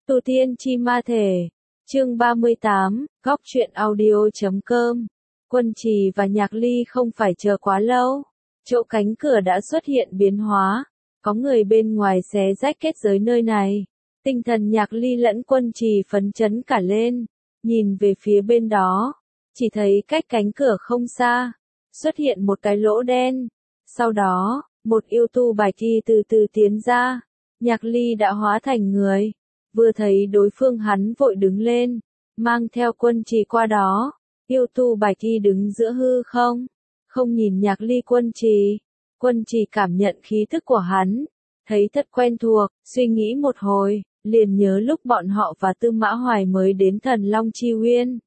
Tu Tiên Chi Ma Thể, chương 38, góc truyện audio.com. Quân Trì và Nhạc Ly không phải chờ quá lâu. Chỗ cánh cửa đã xuất hiện biến hóa. Có người bên ngoài xé rách kết giới nơi này. Tinh thần Nhạc Ly lẫn Quân Trì phấn chấn cả lên. Nhìn về phía bên đó. Chỉ thấy cách cánh cửa không xa. Xuất hiện một cái lỗ đen. Sau đó, một yêu tu bài thi từ từ tiến ra. Nhạc Ly đã hóa thành người. Vừa thấy đối phương hắn vội đứng lên, mang theo Quân Trì qua đó. Yêu tu bài thi đứng giữa hư không, không nhìn Nhạc Ly Quân Trì. Quân Trì cảm nhận khí thức của hắn, thấy thật quen thuộc, suy nghĩ một hồi, liền nhớ lúc bọn họ và Tư Mã Hoài mới đến Thần Long Chi Uyên.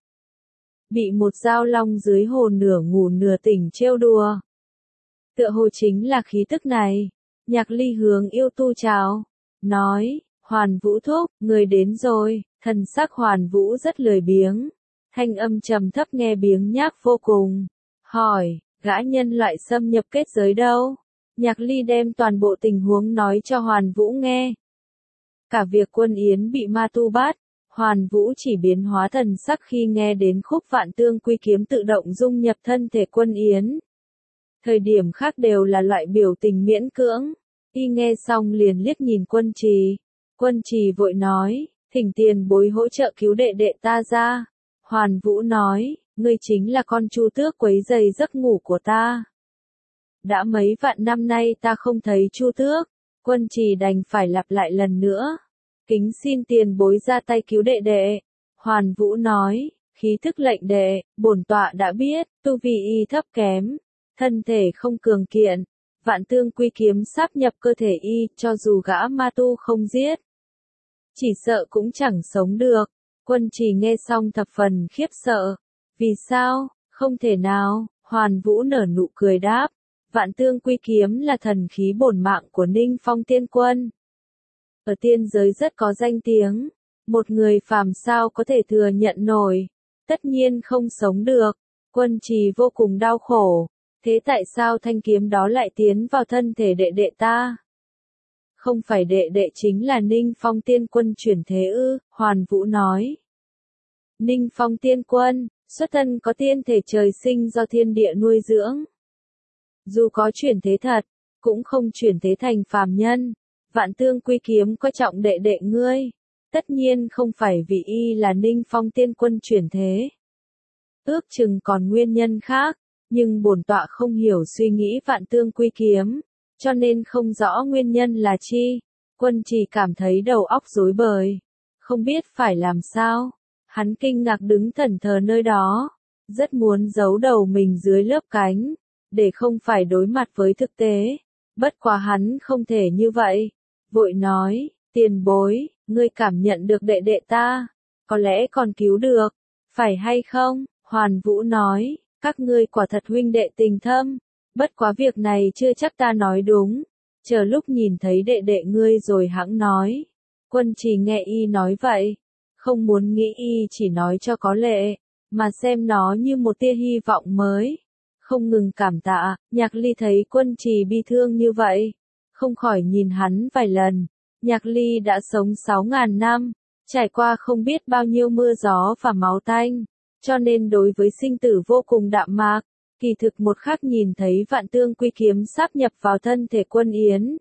Bị một giao long dưới hồ nửa ngủ nửa tỉnh trêu đùa. Tựa hồ chính là khí tức này. Nhạc Ly hướng yêu tu chào, nói: Hoàn Vũ thúc, người đến rồi. Thần sắc Hoàn Vũ rất lười biếng, thanh âm trầm thấp nghe biếng nhác vô cùng. Hỏi, gã nhân loại xâm nhập kết giới đâu? Nhạc Ly đem toàn bộ tình huống nói cho Hoàn Vũ nghe. Cả việc Quân Yến bị ma tu bắt, Hoàn Vũ chỉ biến hóa thần sắc khi nghe đến khúc Vạn Tương Quy kiếm tự động dung nhập thân thể Quân Yến. Thời điểm khác đều là loại biểu tình miễn cưỡng. Y nghe xong liền liếc nhìn Quân Trì. Quân Trì vội nói, thỉnh tiền bối hỗ trợ cứu đệ đệ ta ra. Hoàn Vũ nói, ngươi chính là con chu tước quấy rầy giấc ngủ của ta. Đã mấy vạn năm nay ta không thấy chu tước. Quân Trì đành phải lặp lại lần nữa. Kính xin tiền bối ra tay cứu đệ đệ. Hoàn Vũ nói, khí thức lệnh đệ, bổn tọa đã biết, tu vi y thấp kém, thân thể không cường kiện. Vạn Tương Quy kiếm sáp nhập cơ thể y, cho dù gã ma tu không giết, chỉ sợ cũng chẳng sống được. Quân Trì nghe xong thập phần khiếp sợ. Vì sao? Không thể nào. Hoàn Vũ nở nụ cười đáp. Vạn Tương Quy kiếm là thần khí bổn mạng của Ninh Phong Tiên Quân. Ở tiên giới rất có danh tiếng. Một người phàm sao có thể thừa nhận nổi. Tất nhiên không sống được. Quân Trì vô cùng đau khổ. Thế tại sao thanh kiếm đó lại tiến vào thân thể đệ đệ ta? Không phải đệ đệ chính là Ninh Phong Tiên Quân chuyển thế ư? Hoàn Vũ nói. Ninh Phong Tiên Quân, xuất thân có tiên thể trời sinh do thiên địa nuôi dưỡng. Dù có chuyển thế thật, cũng không chuyển thế thành phàm nhân. Vạn Tương Quy kiếm coi trọng đệ đệ ngươi. Tất nhiên không phải vì y là Ninh Phong Tiên Quân chuyển thế. Ước chừng còn nguyên nhân khác, nhưng bổn tọa không hiểu suy nghĩ Vạn Tương Quy kiếm, cho nên không rõ nguyên nhân là chi. Quân Trì cảm thấy đầu óc rối bời, không biết phải làm sao. Hắn kinh ngạc đứng thẫn thờ nơi đó, rất muốn giấu đầu mình dưới lớp cánh, để không phải đối mặt với thực tế. Bất quá hắn không thể như vậy. Vội nói, tiền bối, ngươi cảm nhận được đệ đệ ta, có lẽ còn cứu được, phải hay không? Hoàn Vũ nói, các ngươi quả thật huynh đệ tình thâm. Bất quá việc này chưa chắc ta nói đúng. Chờ lúc nhìn thấy đệ đệ ngươi rồi hẵng nói. Quân Trì nghe y nói vậy, không muốn nghĩ y chỉ nói cho có lệ, mà xem nó như một tia hy vọng mới. Không ngừng cảm tạ. Nhạc Ly thấy Quân Trì bi thương như vậy, không khỏi nhìn hắn vài lần. Nhạc Ly đã sống 6.000 năm, trải qua không biết bao nhiêu mưa gió và máu tanh, cho nên đối với sinh tử vô cùng đạm mạc. Kỳ thực một khắc nhìn thấy Vạn Tương Quy kiếm sáp nhập vào thân thể Quân Yến,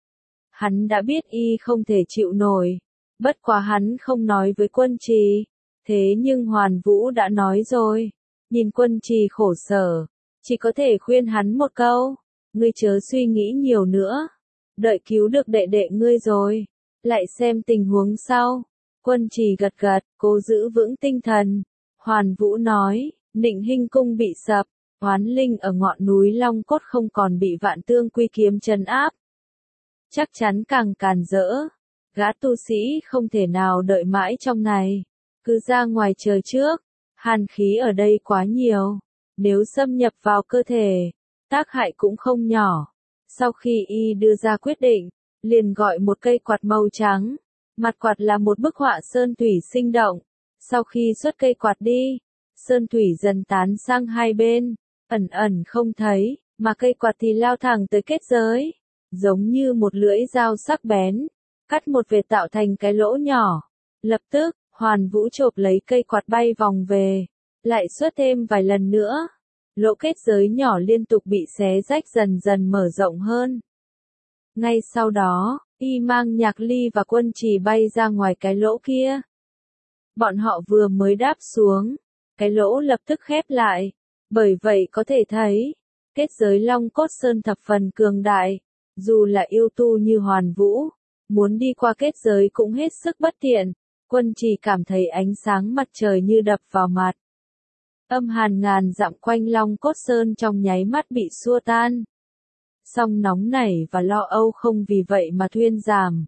hắn đã biết y không thể chịu nổi. Bất quá hắn không nói với Quân Trì. Thế nhưng Hoàn Vũ đã nói rồi. Nhìn Quân Trì khổ sở, chỉ có thể khuyên hắn một câu. Ngươi chớ suy nghĩ nhiều nữa. Đợi cứu được đệ đệ ngươi rồi, lại xem tình huống sau. Quân Trì gật gật, cố giữ vững tinh thần. Hoàn Vũ nói, Nịnh Hinh cung bị sập. Oán linh ở ngọn núi Long Cốt không còn bị Vạn Tương Quy kiếm trấn áp. Chắc chắn càng càn rỡ. Gã tu sĩ không thể nào đợi mãi trong này. Cứ ra ngoài chờ trước. Hàn khí ở đây quá nhiều. Nếu xâm nhập vào cơ thể, tác hại cũng không nhỏ. Sau khi y đưa ra quyết định, liền gọi một cây quạt màu trắng. Mặt quạt là một bức họa sơn thủy sinh động. Sau khi xuất cây quạt đi, sơn thủy dần tán sang hai bên, ẩn ẩn không thấy, mà cây quạt thì lao thẳng tới kết giới, giống như một lưỡi dao sắc bén, cắt một vệt tạo thành cái lỗ nhỏ. Lập tức, Hoàn Vũ chộp lấy cây quạt bay vòng về, lại xuất thêm vài lần nữa. Lỗ kết giới nhỏ liên tục bị xé rách dần dần mở rộng hơn. Ngay sau đó, y mang Nhạc Ly và Quân Trì bay ra ngoài cái lỗ kia. Bọn họ vừa mới đáp xuống, cái lỗ lập tức khép lại. Bởi vậy có thể thấy, kết giới Long Cốt Sơn thập phần cường đại. Dù là yêu tu như Hoàn Vũ, muốn đi qua kết giới cũng hết sức bất tiện. Quân Trì cảm thấy ánh sáng mặt trời như đập vào mặt. Âm hàn ngàn dặm quanh Long Cốt Sơn trong nháy mắt bị xua tan. Song nóng nảy và lo âu không vì vậy mà thuyên giảm.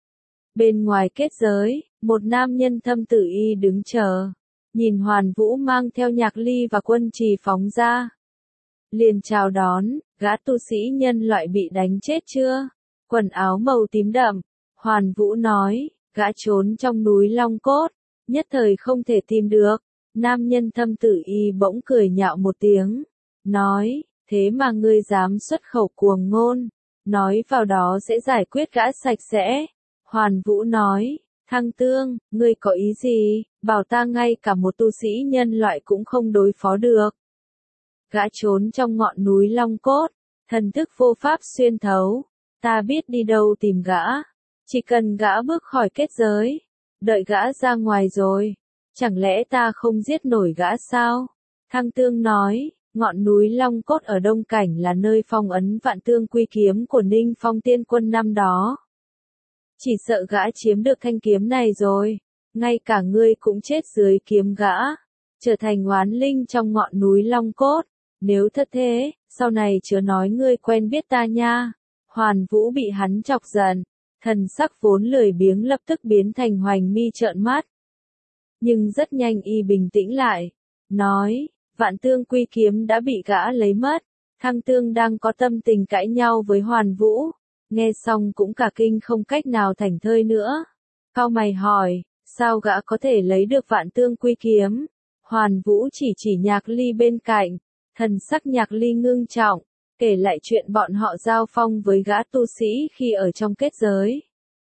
Bên ngoài kết giới, một nam nhân thâm tử y đứng chờ. Nhìn Hoàn Vũ mang theo Nhạc Ly và Quân Trì phóng ra. Liền chào đón, gã tu sĩ nhân loại bị đánh chết chưa? Quần áo màu tím đậm. Hoàn Vũ nói, gã trốn trong núi Long Cốt, nhất thời không thể tìm được. Nam nhân thâm tử y bỗng cười nhạo một tiếng, nói, thế mà ngươi dám xuất khẩu cuồng ngôn, nói vào đó sẽ giải quyết gã sạch sẽ. Hoàn Vũ nói, Thăng Tương, ngươi có ý gì, bảo ta ngay cả một tu sĩ nhân loại cũng không đối phó được. Gã trốn trong ngọn núi Long Cốt, thần thức vô pháp xuyên thấu, ta biết đi đâu tìm gã, chỉ cần gã bước khỏi kết giới, đợi gã ra ngoài rồi. Chẳng lẽ ta không giết nổi gã sao? Thăng Tương nói, ngọn núi Long Cốt ở Đông Cảnh là nơi phong ấn Vạn Tương Quy kiếm của Ninh Phong Tiên Quân năm đó. Chỉ sợ gã chiếm được thanh kiếm này rồi, ngay cả ngươi cũng chết dưới kiếm gã, trở thành oán linh trong ngọn núi Long Cốt. Nếu thật thế, sau này chớ nói ngươi quen biết ta nha. Hoàn Vũ bị hắn chọc giận, thần sắc vốn lười biếng lập tức biến thành hoành mi trợn mắt. Nhưng rất nhanh y bình tĩnh lại, nói, Vạn Tương Quy kiếm đã bị gã lấy mất. Thăng Tương đang có tâm tình cãi nhau với Hoàn Vũ, nghe xong cũng cả kinh không cách nào thảnh thơi nữa. Cau mày hỏi, sao gã có thể lấy được Vạn Tương Quy kiếm? Hoàn Vũ chỉ Nhạc Ly bên cạnh, thần sắc Nhạc Ly ngưng trọng, kể lại chuyện bọn họ giao phong với gã tu sĩ khi ở trong kết giới.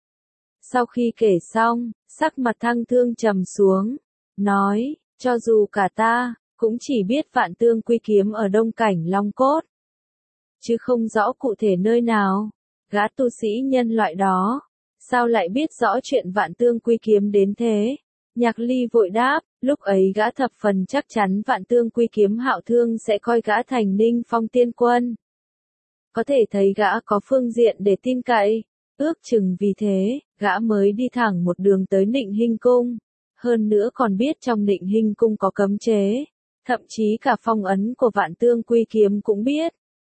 Sau khi kể xong, sắc mặt Thăng Thương trầm xuống, nói, cho dù cả ta, cũng chỉ biết Vạn Tương Quy kiếm ở Đông Cảnh Long Cốt, chứ không rõ cụ thể nơi nào. Gã tu sĩ nhân loại đó, sao lại biết rõ chuyện Vạn Tương Quy kiếm đến thế? Nhạc Ly vội đáp, lúc ấy gã thập phần chắc chắn Vạn Tương Quy kiếm Hạo Thương sẽ coi gã thành Ninh Phong Tiên Quân. Có thể thấy gã có phương diện để tin cậy. Ước chừng vì thế, gã mới đi thẳng một đường tới Nịnh Hinh Cung. Hơn nữa còn biết trong Nịnh Hinh Cung có cấm chế. Thậm chí cả phong ấn của Vạn Tương Quy kiếm cũng biết.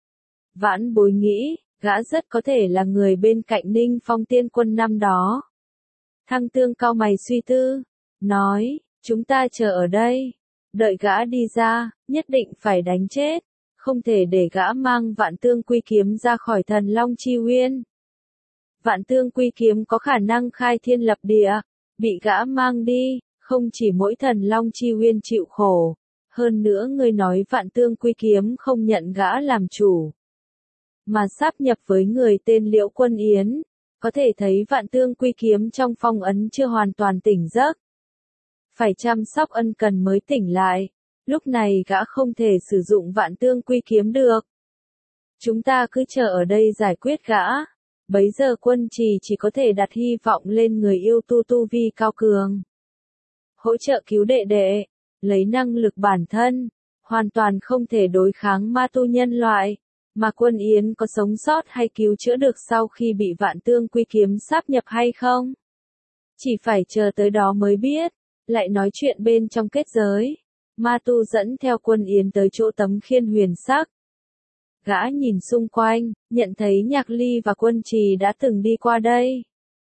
Vãn Bối nghĩ, gã rất có thể là người bên cạnh Ninh Phong Tiên Quân năm đó. Thăng Tương cau mày suy tư, nói, chúng ta chờ ở đây. Đợi gã đi ra, nhất định phải đánh chết. Không thể để gã mang Vạn Tương Quy kiếm ra khỏi Thần Long Chi Uyên. Vạn Tương Quy kiếm có khả năng khai thiên lập địa, bị gã mang đi, không chỉ mỗi Thần Long Chi Uyên chịu khổ, hơn nữa người nói Vạn Tương Quy kiếm không nhận gã làm chủ, mà sáp nhập với người tên Liễu Quân Yến, có thể thấy Vạn Tương Quy kiếm trong phong ấn chưa hoàn toàn tỉnh giấc. Phải chăm sóc ân cần mới tỉnh lại, lúc này gã không thể sử dụng Vạn Tương Quy kiếm được. Chúng ta cứ chờ ở đây giải quyết gã. Bấy giờ Quân Trì chỉ có thể đặt hy vọng lên người yêu tu vi cao cường. Hỗ trợ cứu đệ đệ, lấy năng lực bản thân, hoàn toàn không thể đối kháng ma tu nhân loại, mà Quân Yến có sống sót hay cứu chữa được sau khi bị Vạn Tương Quy kiếm sáp nhập hay không? Chỉ phải chờ tới đó mới biết. Lại nói chuyện bên trong kết giới, ma tu dẫn theo Quân Yến tới chỗ tấm khiên huyền sắc. Gã nhìn xung quanh, nhận thấy Nhạc Ly và Quân Trì đã từng đi qua đây.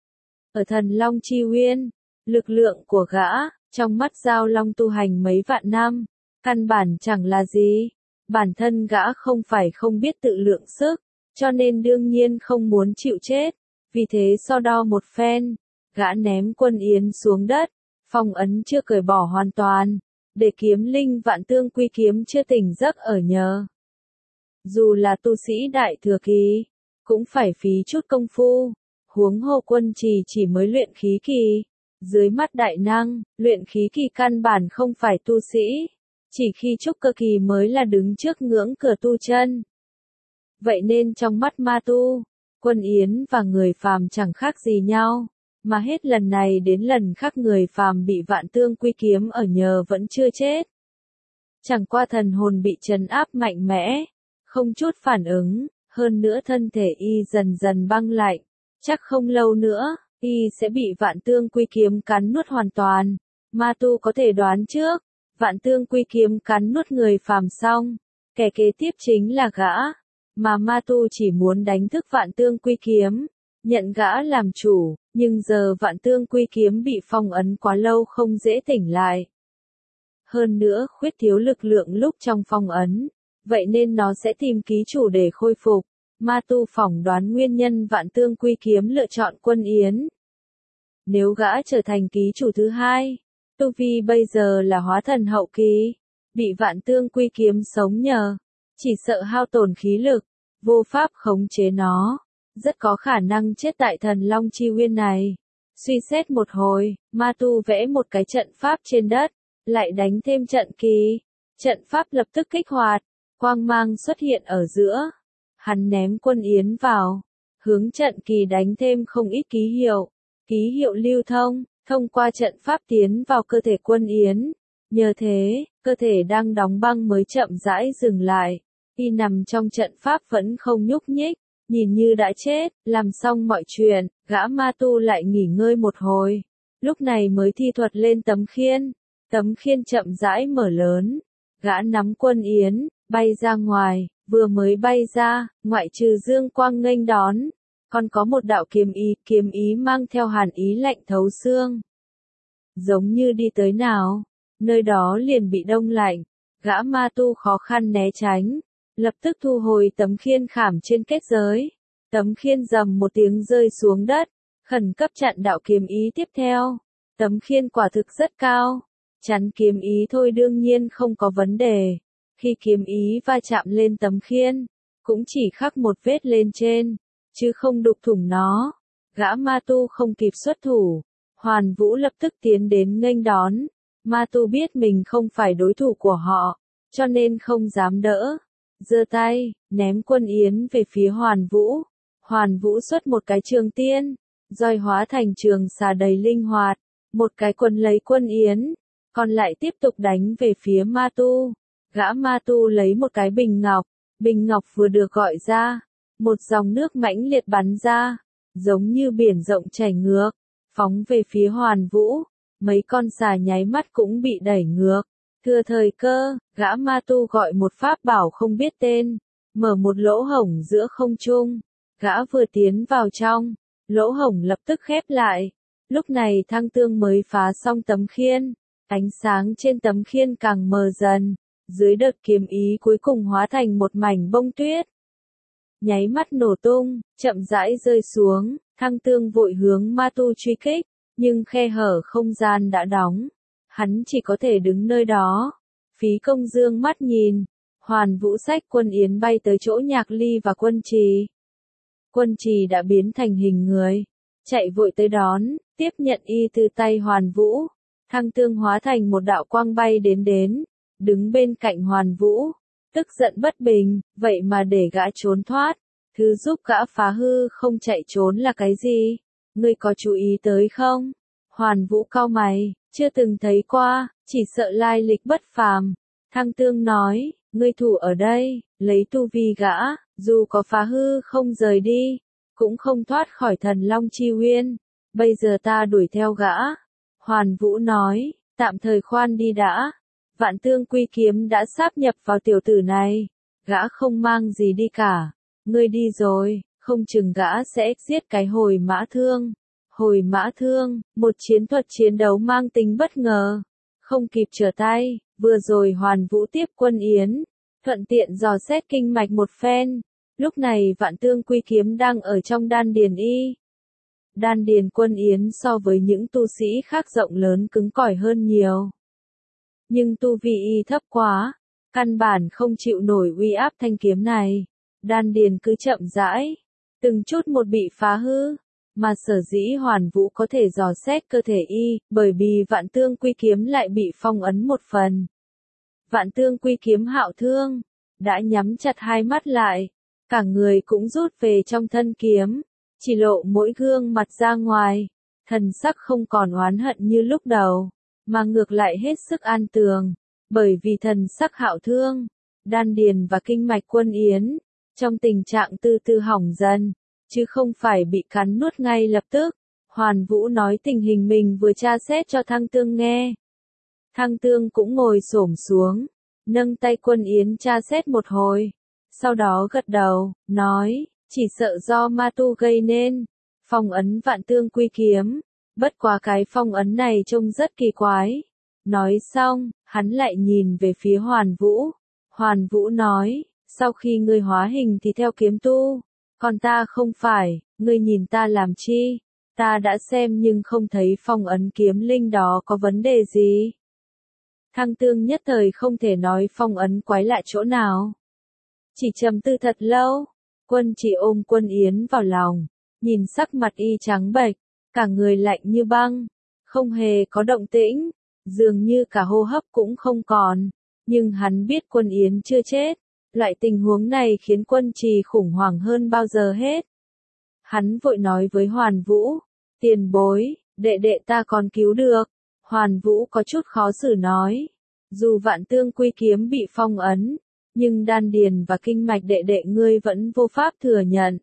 Ở Thần Long Chi Uyên, lực lượng của gã, trong mắt Giao Long tu hành mấy vạn năm, căn bản chẳng là gì. Bản thân gã không phải không biết tự lượng sức, cho nên đương nhiên không muốn chịu chết. Vì thế so đo một phen, gã ném Quân Yến xuống đất, phong ấn chưa cởi bỏ hoàn toàn, để kiếm linh Vạn Tương Quy kiếm chưa tỉnh giấc ở nhờ. Dù là tu sĩ đại thừa kỳ, cũng phải phí chút công phu, huống hồ Quân Trì chỉ mới luyện khí kỳ, Dưới mắt đại năng, luyện khí kỳ căn bản không phải tu sĩ, chỉ khi trúc cơ kỳ mới là đứng trước ngưỡng cửa tu chân. Vậy nên trong mắt ma tu, Quân Yến và người phàm chẳng khác gì nhau, mà hết lần này đến lần khác người phàm bị Vạn Tương Quy kiếm ở nhờ vẫn chưa chết. Chẳng qua thần hồn bị trấn áp mạnh mẽ, không chút phản ứng, hơn nữa thân thể y dần dần băng lạnh, chắc không lâu nữa, y sẽ bị Vạn Tương Quy kiếm cắn nuốt hoàn toàn. Ma tu có thể đoán trước, Vạn Tương Quy kiếm cắn nuốt người phàm xong, kẻ kế tiếp chính là gã, mà ma tu chỉ muốn đánh thức Vạn Tương Quy kiếm, nhận gã làm chủ, nhưng giờ Vạn Tương Quy kiếm bị phong ấn quá lâu không dễ tỉnh lại. Hơn nữa khuyết thiếu lực lượng lúc trong phong ấn, vậy nên nó sẽ tìm ký chủ để khôi phục. Ma tu phỏng đoán nguyên nhân Vạn Tương Quy kiếm lựa chọn Quân Yến. Nếu gã trở thành ký chủ thứ hai, tu vi bây giờ là hóa thần hậu kỳ, bị Vạn Tương Quy kiếm sống nhờ, chỉ sợ hao tổn khí lực, vô pháp khống chế nó, rất có khả năng chết tại Thần Long Chi Nguyên này. Suy xét một hồi, ma tu vẽ một cái trận pháp trên đất, lại đánh thêm trận kỳ. Trận pháp lập tức kích hoạt, quang mang xuất hiện ở giữa. Hắn ném Quân Yến vào, hướng trận kỳ đánh thêm không ít ký hiệu lưu thông qua trận pháp tiến vào cơ thể Quân Yến. Nhờ thế, cơ thể đang đóng băng mới chậm rãi dừng lại. Y nằm trong trận pháp vẫn không nhúc nhích, nhìn như đã chết. Làm xong mọi chuyện, gã ma tu lại nghỉ ngơi một hồi, lúc này mới thi thuật lên tấm khiên. Tấm khiên chậm rãi mở lớn, gã nắm Quân Yến, bay ra ngoài, vừa mới bay ra, ngoại trừ dương quang nghênh đón, còn có một đạo kiếm ý mang theo hàn ý lạnh thấu xương. Giống như đi tới nào, nơi đó liền bị đông lạnh, gã ma tu khó khăn né tránh, lập tức thu hồi tấm khiên khảm trên kết giới. Tấm khiên rầm một tiếng rơi xuống đất, khẩn cấp chặn đạo kiếm ý tiếp theo. Tấm khiên quả thực rất cao, chắn kiếm ý thôi đương nhiên không có vấn đề. Khi kiếm ý va chạm lên tấm khiên, cũng chỉ khắc một vết lên trên, chứ không đục thủng nó. Gã ma tu không kịp xuất thủ, Hoàn Vũ lập tức tiến đến nghênh đón. Ma tu biết mình không phải đối thủ của họ, cho nên không dám đỡ. Giơ tay, ném Quân Yến về phía Hoàn Vũ. Hoàn Vũ xuất một cái trường tiên, roi hóa thành trường xà đầy linh hoạt, một cái quấn lấy Quân Yến, còn lại tiếp tục đánh về phía ma tu. Gã ma tu lấy một cái bình ngọc vừa được gọi ra, một dòng nước mãnh liệt bắn ra, giống như biển rộng chảy ngược, phóng về phía Hoàn Vũ. Mấy con xà nháy mắt cũng bị đẩy ngược. Thừa thời cơ, gã ma tu gọi một pháp bảo không biết tên, mở một lỗ hổng giữa không trung. Gã vừa tiến vào trong, lỗ hổng lập tức khép lại. Lúc này Thăng Tương mới phá xong tấm khiên, ánh sáng trên tấm khiên càng mờ dần, dưới đợt kiếm ý cuối cùng hóa thành một mảnh bông tuyết. Nháy mắt nổ tung, chậm rãi rơi xuống, Thăng Tương vội hướng ma tu truy kích, nhưng khe hở không gian đã đóng. Hắn chỉ có thể đứng nơi đó. Phí Công dương mắt nhìn, Hoàn Vũ xách Quân Yến bay tới chỗ Nhạc Ly và Quân Trì. Quân Trì đã biến thành hình người, chạy vội tới đón, tiếp nhận y từ tay Hoàn Vũ. Thăng Tương hóa thành một đạo quang bay đến, đứng bên cạnh Hoàn Vũ, tức giận bất bình, vậy mà để gã trốn thoát, thứ giúp gã phá hư không chạy trốn là cái gì? Ngươi có chú ý tới không? Hoàn Vũ cau mày, chưa từng thấy qua, chỉ sợ lai lịch bất phàm. Thăng Tương nói, ngươi thủ ở đây, lấy tu vi gã, dù có phá hư không rời đi, cũng không thoát khỏi Thần Long Chi Nguyên. Bây giờ ta đuổi theo gã. Hoàn Vũ nói, tạm thời khoan đi đã. Vạn Tương Quy kiếm đã sáp nhập vào tiểu tử này, gã không mang gì đi cả. Ngươi đi rồi, không chừng gã sẽ giết cái hồi mã thương. Hồi mã thương, một chiến thuật chiến đấu mang tính bất ngờ. Không kịp trở tay, vừa rồi Hoàn Vũ tiếp Quân Yến, thuận tiện dò xét kinh mạch một phen. Lúc này Vạn Tương Quy kiếm đang ở trong đan điền y. Đan điền Quân Yến so với những tu sĩ khác rộng lớn cứng cỏi hơn nhiều. Nhưng tu vi y thấp quá, căn bản không chịu nổi uy áp thanh kiếm này. Đan điền cứ chậm rãi, từng chút một bị phá hư. Mà sở dĩ Hoàn Vũ có thể dò xét cơ thể y, bởi vì Vạn Tương Quy Kiếm lại bị phong ấn một phần. Vạn Tương Quy Kiếm Hạo Thương đã nhắm chặt hai mắt lại, cả người cũng rút về trong thân kiếm, chỉ lộ mỗi gương mặt ra ngoài, thần sắc không còn oán hận như lúc đầu, mà ngược lại hết sức an tường, bởi vì thần sắc Hạo Thương, đan điền và kinh mạch Quân Yến, trong tình trạng từ từ hỏng dần, chứ không phải bị cắn nuốt ngay lập tức. Hoàn Vũ nói tình hình mình vừa tra xét cho Thăng Tương nghe. Thăng Tương cũng ngồi xổm xuống, nâng tay Quân Yến tra xét một hồi, sau đó gật đầu, nói, chỉ sợ do ma tu gây nên, phong ấn Vạn Tương Quy Kiếm, bất quá cái phong ấn này trông rất kỳ quái. Nói xong, hắn lại nhìn về phía Hoàn Vũ. Hoàn Vũ nói, sau khi ngươi hóa hình thì theo kiếm tu, còn ta không phải, ngươi nhìn ta làm chi? Ta đã xem nhưng không thấy phong ấn kiếm linh đó có vấn đề gì. Thăng Tương nhất thời không thể nói phong ấn quái lạ chỗ nào. Chỉ trầm tư thật lâu, Quân Chỉ ôm Quân Yến vào lòng, nhìn sắc mặt y trắng bệch, cả người lạnh như băng, không hề có động tĩnh, dường như cả hô hấp cũng không còn, nhưng hắn biết Quân Yến chưa chết, loại tình huống này khiến Quân Trì khủng hoảng hơn bao giờ hết. Hắn vội nói với Hoàn Vũ, tiền bối, đệ đệ ta còn cứu được. Hoàn Vũ có chút khó xử nói, dù Vạn Tương Quy Kiếm bị phong ấn, nhưng đan điền và kinh mạch đệ đệ ngươi vẫn vô pháp thừa nhận.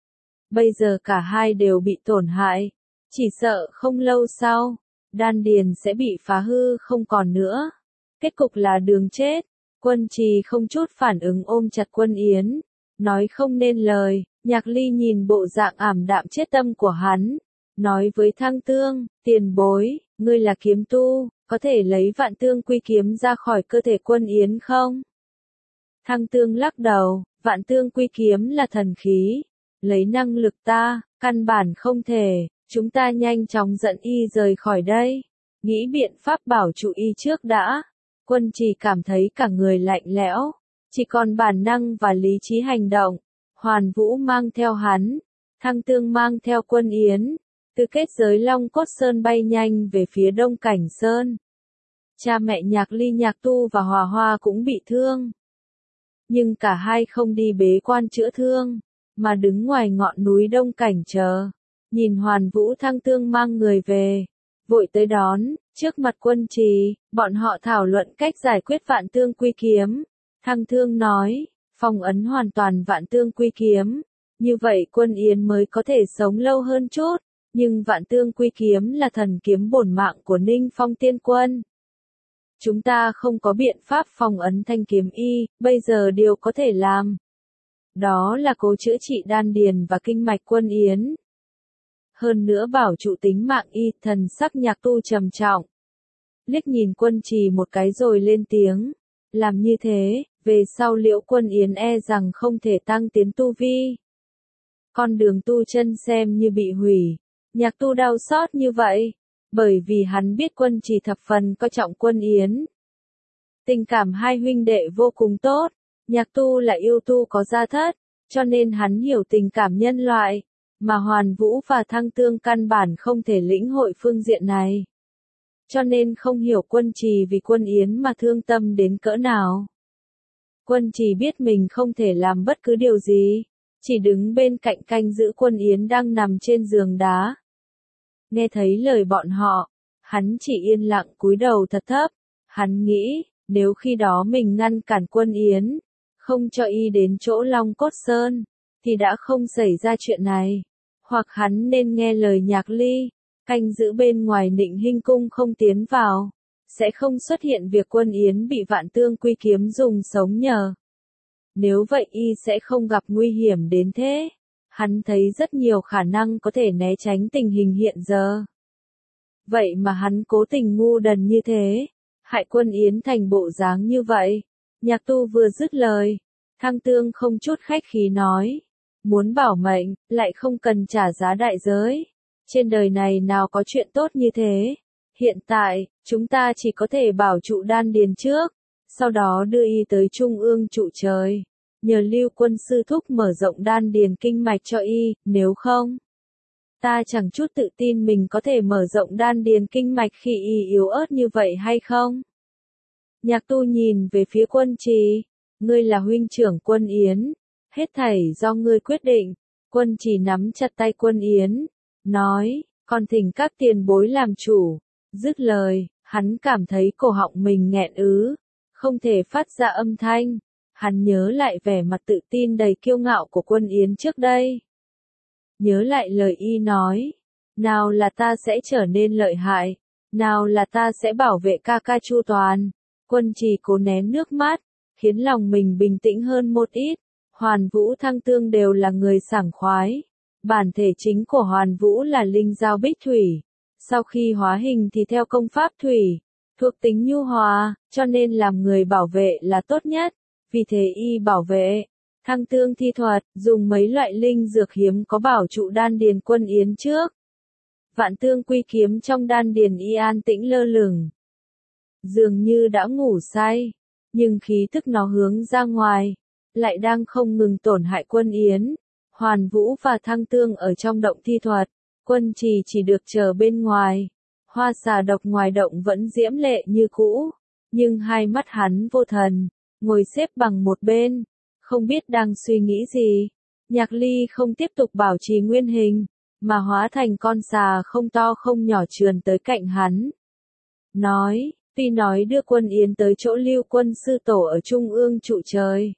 Bây giờ cả hai đều bị tổn hại, chỉ sợ không lâu sau, đan điền sẽ bị phá hư không còn nữa. Kết cục là đường chết. Quân Trì không chút phản ứng ôm chặt Quân Yến, nói không nên lời. Nhạc Ly nhìn bộ dạng ảm đạm chết tâm của hắn, nói với Thăng Tương, tiền bối, ngươi là kiếm tu, có thể lấy Vạn Tương Quy Kiếm ra khỏi cơ thể Quân Yến không? Thăng Tương lắc đầu, Vạn Tương Quy Kiếm là thần khí, lấy năng lực ta, căn bản không thể, chúng ta nhanh chóng dẫn y rời khỏi đây, nghĩ biện pháp bảo trụ y trước đã. Quân Trì cảm thấy cả người lạnh lẽo, chỉ còn bản năng và lý trí hành động. Hoàn Vũ mang theo hắn, Thăng Tương mang theo Quân Yến, từ kết giới Long Cốt Sơn bay nhanh về phía Đông Cảnh Sơn. Cha mẹ Nhạc Ly, Nhạc Tu và Hòa Hoa cũng bị thương, nhưng cả hai không đi bế quan chữa thương, mà đứng ngoài ngọn núi Đông Cảnh chờ, nhìn Hoàn Vũ Thăng Tương mang người về, vội tới đón. Trước mặt Quân Trì, bọn họ thảo luận cách giải quyết Vạn Tương Quy Kiếm. Thăng Thương nói, phong ấn hoàn toàn Vạn Tương Quy Kiếm, như vậy Quân Yến mới có thể sống lâu hơn chút, nhưng Vạn Tương Quy Kiếm là thần kiếm bổn mạng của Ninh Phong Tiên Quân. Chúng ta không có biện pháp phong ấn thanh kiếm y, bây giờ điều có thể làm, đó là cố chữa trị đan điền và kinh mạch Quân Yến. Hơn nữa bảo trụ tính mạng y. Thần sắc Nhạc Tu trầm trọng, liếc nhìn Quân Trì một cái rồi lên tiếng, làm như thế, về sau Liễu Quân Yến e rằng không thể tăng tiến tu vi. Con đường tu chân xem như bị hủy. Nhạc Tu đau xót như vậy, bởi vì hắn biết Quân Trì thập phần coi trọng Quân Yến. Tình cảm hai huynh đệ vô cùng tốt, Nhạc Tu là yêu tu có gia thất, cho nên hắn hiểu tình cảm nhân loại, mà Hoàn Vũ và Thăng Tương căn bản không thể lĩnh hội phương diện này. Cho nên không hiểu Quân Trì vì Quân Yến mà thương tâm đến cỡ nào. Quân Trì biết mình không thể làm bất cứ điều gì, chỉ đứng bên cạnh canh giữ Quân Yến đang nằm trên giường đá. Nghe thấy lời bọn họ, hắn chỉ yên lặng cúi đầu thật thấp. Hắn nghĩ, nếu khi đó mình ngăn cản Quân Yến, không cho y đến chỗ Long Cốt Sơn, thì đã không xảy ra chuyện này. Hoặc hắn nên nghe lời Nhạc Ly, canh giữ bên ngoài Nịnh Hinh Cung không tiến vào, sẽ không xuất hiện việc Quân Yến bị Vạn Tương Quy Kiếm dùng sống nhờ. Nếu vậy y sẽ không gặp nguy hiểm đến thế. Hắn thấy rất nhiều khả năng có thể né tránh tình hình hiện giờ. Vậy mà hắn cố tình ngu đần như thế, hại Quân Yến thành bộ dáng như vậy. Nhạc Tu vừa dứt lời, Thăng Tương không chút khách khí nói, muốn bảo mệnh, lại không cần trả giá đại giới. Trên đời này nào có chuyện tốt như thế. Hiện tại, chúng ta chỉ có thể bảo trụ đan điền trước, sau đó đưa y tới trung ương trụ trời, nhờ Lưu Quân sư thúc mở rộng đan điền kinh mạch cho y, nếu không, Ta chẳng chút tự tin mình có thể mở rộng đan điền kinh mạch khi y yếu ớt như vậy hay không? Nhạc Tu nhìn về phía Quân Trì, ngươi là huynh trưởng Quân Yến, hết thảy do ngươi quyết định. Quân Trì nắm chặt tay Quân Yến, nói, còn thỉnh các tiền bối làm chủ. Dứt lời, hắn cảm thấy cổ họng mình nghẹn ứ, không thể phát ra âm thanh. Hắn nhớ lại vẻ mặt tự tin đầy kiêu ngạo của Quân Yến trước đây. Nhớ lại lời y nói, nào là ta sẽ trở nên lợi hại, nào là ta sẽ bảo vệ ca ca chu toàn. Quân Trì cố nén nước mắt, khiến lòng mình bình tĩnh hơn một ít. Hoàn Vũ Thăng Tương đều là người sảng khoái. Bản thể chính của Hoàn Vũ là linh giao bích thủy. Sau khi hóa hình thì theo công pháp thủy, thuộc tính nhu hòa, cho nên làm người bảo vệ là tốt nhất. Vì thế y bảo vệ, Thăng Tương thi thuật, dùng mấy loại linh dược hiếm có bảo trụ đan điền Quân Yến trước. Vạn Tương Quy kiếm trong đan điền y an tĩnh lơ lửng. Dường như đã ngủ say, nhưng khí tức nó hướng ra ngoài, lại đang không ngừng tổn hại Quân Yến. Hoàn Vũ và Thăng Tương ở trong động thi thuật, Quân Trì chỉ được chờ bên ngoài. Hoa xà độc ngoài động vẫn diễm lệ như cũ, nhưng hai mắt hắn vô thần, ngồi xếp bằng một bên, không biết đang suy nghĩ gì. Nhạc Ly không tiếp tục bảo trì nguyên hình, mà hóa thành con xà không to không nhỏ trườn tới cạnh hắn. Tuy nói đưa Quân Yến tới chỗ Lưu Quân sư tổ ở trung ương trụ trời.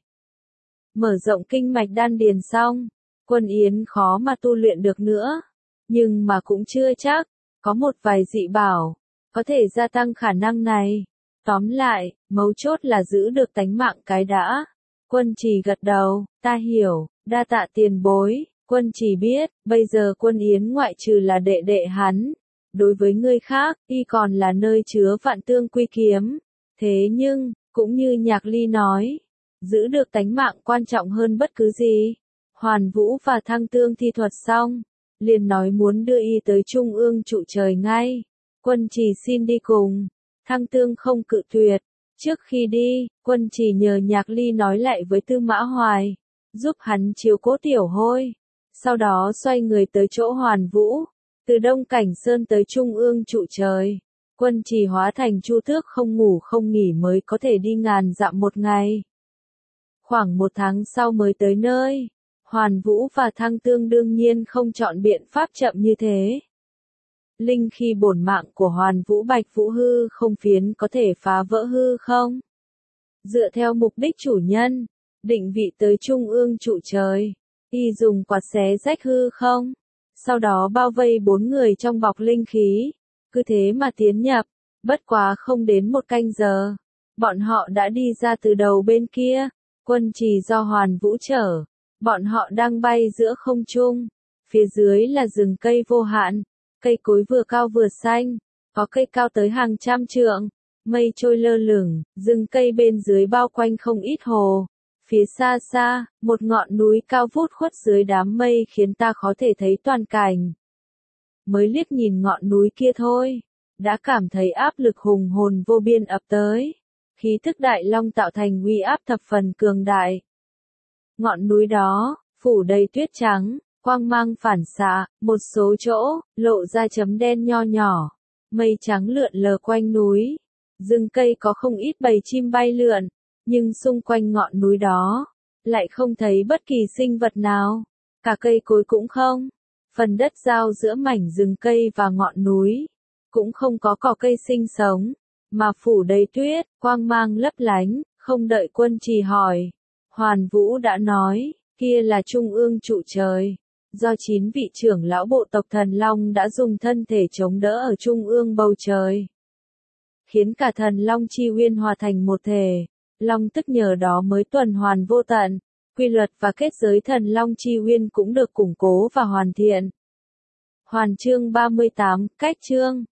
Mở rộng kinh mạch đan điền xong, Quân Yến khó mà tu luyện được nữa. Nhưng mà cũng chưa chắc, có một vài dị bảo, có thể gia tăng khả năng này. Tóm lại, mấu chốt là giữ được tánh mạng cái đã. Quân Trì gật đầu, ta hiểu, đa tạ tiền bối. Quân Trì biết, bây giờ Quân Yến ngoại trừ là đệ đệ hắn. Đối với người khác, y còn là nơi chứa Vạn Tương Quy kiếm. Thế nhưng, cũng như Nhạc Ly nói, giữ được tánh mạng quan trọng hơn bất cứ gì. Hoàn Vũ và Thăng Tương thi thuật xong, liền nói muốn đưa y tới trung ương trụ trời ngay. Quân Trì xin đi cùng. Thăng Tương không cự tuyệt. Trước khi đi, Quân Trì nhờ Nhạc Ly nói lại với Tư Mã Hoài, giúp hắn chiếu cố Tiểu Hôi. Sau đó xoay người tới chỗ Hoàn Vũ, từ Đông Cảnh Sơn tới trung ương trụ trời. Quân Trì hóa thành Chu Tước không ngủ không nghỉ mới có thể đi ngàn dặm một ngày. Khoảng 1 tháng sau mới tới nơi. Hoàn Vũ và Thăng Tương đương nhiên không chọn biện pháp chậm như thế. Linh khi bổn mạng của Hoàn Vũ Bạch Vũ hư không phiến có thể phá vỡ hư không? Dựa theo mục đích chủ nhân, định vị tới trung ương trụ trời, y dùng quạt xé rách hư không? Sau đó bao vây 4 người trong bọc linh khí, cứ thế mà tiến nhập, bất quá không đến 1 canh giờ. Bọn họ đã đi ra từ đầu bên kia, Quân Trì do Hoàn Vũ chở. Bọn họ đang bay giữa không trung, phía dưới là rừng cây vô hạn, cây cối vừa cao vừa xanh, có cây cao tới hàng trăm trượng, mây trôi lơ lửng, rừng cây bên dưới bao quanh không ít hồ. Phía xa xa, một ngọn núi cao vút khuất dưới đám mây khiến ta khó thể thấy toàn cảnh. Mới liếc nhìn ngọn núi kia thôi, đã cảm thấy áp lực hùng hồn vô biên ập tới. Khí thức đại long tạo thành uy áp thập phần cường đại. Ngọn núi đó, phủ đầy tuyết trắng, quang mang phản xạ, một số chỗ, lộ ra chấm đen nho nhỏ. Mây trắng lượn lờ quanh núi. Rừng cây có không ít bầy chim bay lượn, nhưng xung quanh ngọn núi đó, lại không thấy bất kỳ sinh vật nào. Cả cây cối cũng không. Phần đất giao giữa mảnh rừng cây và ngọn núi, cũng không có cỏ cây sinh sống, mà phủ đầy tuyết, quang mang lấp lánh. Không đợi Quân Trì hỏi, Hoàn Vũ đã nói, kia là trung ương trụ trời, do 9 vị trưởng lão bộ tộc Thần Long đã dùng thân thể chống đỡ ở trung ương bầu trời, khiến cả Thần Long chi uyên hòa thành một thể. Long tức nhờ đó mới tuần hoàn vô tận, quy luật và kết giới Thần Long chi uyên cũng được củng cố và hoàn thiện. Hoàn chương 38, cách chương